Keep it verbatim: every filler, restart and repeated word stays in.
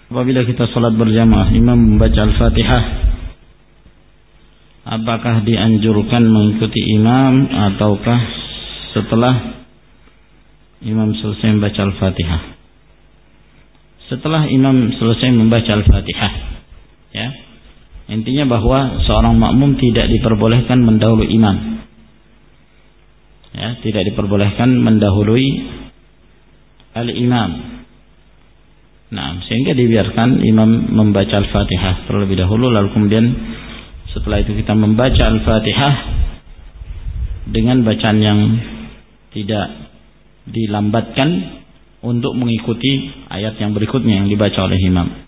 apabila kita sholat berjamaah, imam membaca Al-Fatihah, apakah dianjurkan mengikuti imam ataukah setelah imam selesai membaca Al-Fatihah? Setelah imam selesai membaca Al-Fatihah, ya, intinya bahwa seorang makmum tidak diperbolehkan mendahului imam, ya, tidak diperbolehkan mendahului al-imam. Nah, sehingga dibiarkan imam membaca Al-Fatihah terlebih dahulu, lalu kemudian setelah itu kita membaca Al-Fatihah dengan bacaan yang tidak dilambatkan untuk mengikuti ayat yang berikutnya yang dibaca oleh imam.